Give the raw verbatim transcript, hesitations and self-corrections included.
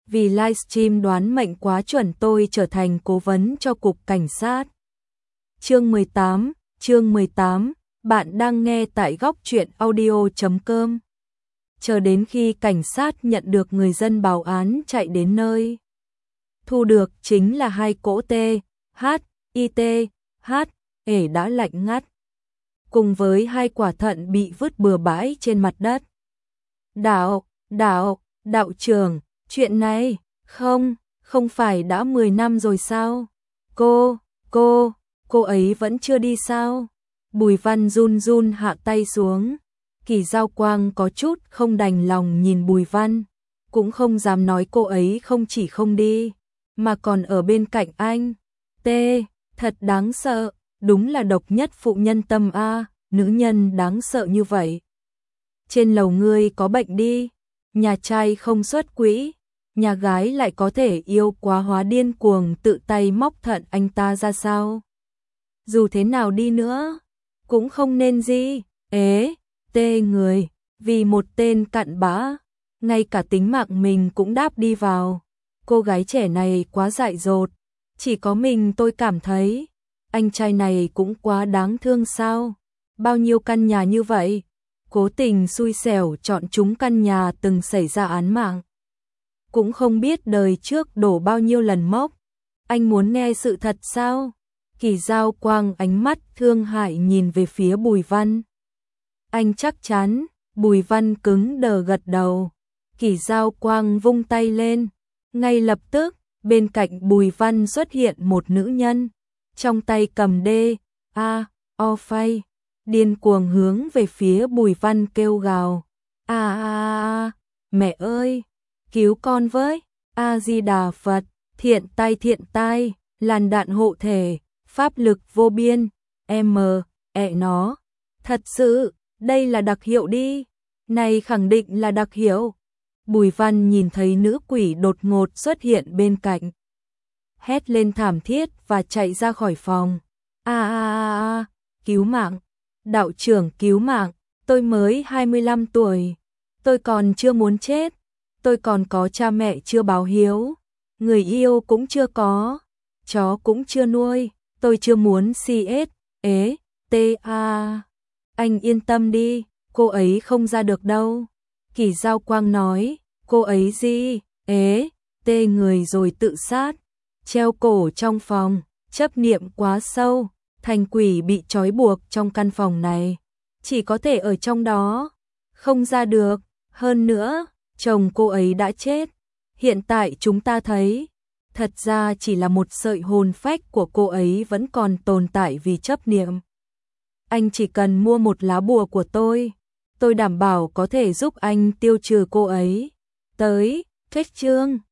vì livestream đoán mệnh quá chuẩn tôi trở thành cố vấn cho cục cảnh sát. Chương mười tám, chương mười tám, bạn đang nghe tại góc truyện audio chấm com. Chờ đến khi cảnh sát nhận được người dân báo án chạy đến nơi. Thu được chính là hai cỗ T, H, I T, H, ể đã lạnh ngắt. Cùng với hai quả thận bị vứt bừa bãi trên mặt đất. Đạo, đạo, đạo trưởng, chuyện này, không, không phải đã mười năm rồi sao? Cô, cô, cô ấy vẫn chưa đi sao? Bùi Văn run run hạ tay xuống. Kỳ Giao Quang có chút không đành lòng nhìn Bùi Văn, cũng không dám nói cô ấy không chỉ không đi, mà còn ở bên cạnh anh. T, thật đáng sợ, đúng là độc nhất phụ nhân tâm a, nữ nhân đáng sợ như vậy. Trên lầu ngươi có bệnh đi, nhà trai không xuất quỹ, nhà gái lại có thể yêu quá hóa điên cuồng tự tay móc thận anh ta ra sao? Dù thế nào đi nữa, cũng không nên gì, ế, tê người, vì một tên cặn bã, ngay cả tính mạng mình cũng đáp đi vào. Cô gái trẻ này quá dại dột, chỉ có mình tôi cảm thấy, anh trai này cũng quá đáng thương sao? Bao nhiêu căn nhà như vậy, cố tình xui xẻo chọn chúng căn nhà từng xảy ra án mạng. Cũng không biết đời trước đổ bao nhiêu lần mốc, anh muốn nghe sự thật sao? Kỳ Giao Quang ánh mắt thương hại nhìn về phía Bùi Văn. Anh chắc chắn, Bùi Văn cứng đờ gật đầu. Kỳ Giao Quang vung tay lên, ngay lập tức, bên cạnh Bùi Văn xuất hiện một nữ nhân, trong tay cầm đê, a, o phay, điên cuồng hướng về phía Bùi Văn kêu gào. A a a, mẹ ơi, cứu con với, A Di Đà Phật, thiện tai thiện tai, làn đạn hộ thể, pháp lực vô biên, em, ẹ nó, thật sự, đây là đặc hiệu đi, này khẳng định là đặc hiệu. Bùi Văn nhìn thấy nữ quỷ đột ngột xuất hiện bên cạnh, hét lên thảm thiết và chạy ra khỏi phòng. A a a a, cứu mạng, đạo trưởng cứu mạng, tôi mới hai mươi lăm tuổi, tôi còn chưa muốn chết, tôi còn có cha mẹ chưa báo hiếu, người yêu cũng chưa có, chó cũng chưa nuôi, tôi chưa muốn xê ét, ế, tê a. Anh yên tâm đi, cô ấy không ra được đâu. Kỳ Giao Quang nói, cô ấy gì, ế, tê người rồi tự sát, treo cổ trong phòng, chấp niệm quá sâu, thành quỷ bị trói buộc trong căn phòng này, chỉ có thể ở trong đó, không ra được. Hơn nữa, chồng cô ấy đã chết, hiện tại chúng ta thấy, thật ra chỉ là một sợi hồn phách của cô ấy vẫn còn tồn tại vì chấp niệm. Anh chỉ cần mua một lá bùa của tôi, tôi đảm bảo có thể giúp anh tiêu trừ cô ấy. Tới, kết chương.